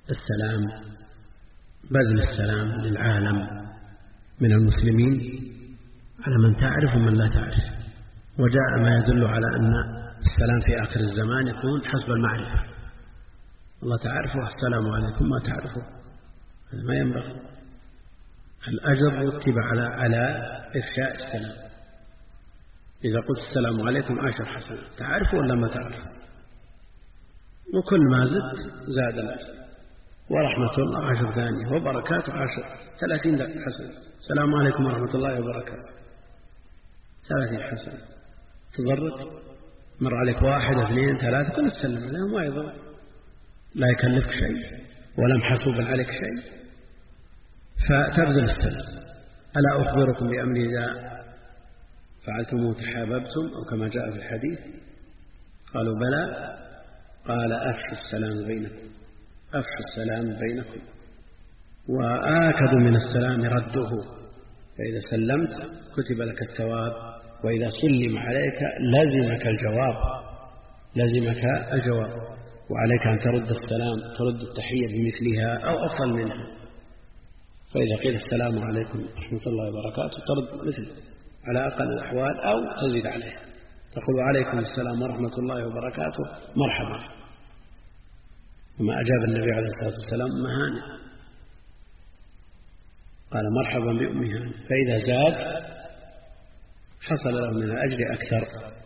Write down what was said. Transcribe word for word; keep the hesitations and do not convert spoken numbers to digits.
السلام، بذل السلام للعالم من المسلمين على من تعرف ومن لا تعرف. وجاء ما يدل على أن السلام في آخر الزمان يكون حسب المعرفة. الله تعرفه السلام عليكم، ما تعرفه ما ينبغي. الأجر رتب على على إفشاء السلام. إذا قلت السلام عليكم عشر حسنة، تعرفه ولا ما تعرفه؟ وكل ما زدت زاد الأجر. ورحمة الله عشر ثانية، وبركاته عشر، ثلاثين حسنة. السلام عليكم ورحمة الله وبركاته، ثلاثين حسنة. تضرك مر عليك واحد اثنين ثلاثة كل تسلم عليهم، ما يضر، لا يكلفك شيء ولا محسوب عليك شيء، فتبذل السلام. ألا أخبركم بأمر إذا فعلتموه تحاببتم، أو كما جاء في الحديث؟ قالوا بلى. قال أفشوا السلام بينكم، أفشوا السلام بينكم. وآكد من السلام رده، فإذا سلمت كتب لك الثواب، وإذا سلم عليك لزمك الجواب، لزمك الجواب، وعليك أن ترد السلام، ترد التحية بمثلها أو أفضل منها. فإذا قيل السلام عليكم ورحمة الله وبركاته ترد مثل على أقل الأحوال، أو تزيد عليه، تقول عليكم السلام ورحمة الله وبركاته مرحبا. وما أجاب النبي عليه الصلاة والسلام أم هانئ، قال مرحبا بأم هانئ. فإذا زاد حصل له من الأجر أكثر.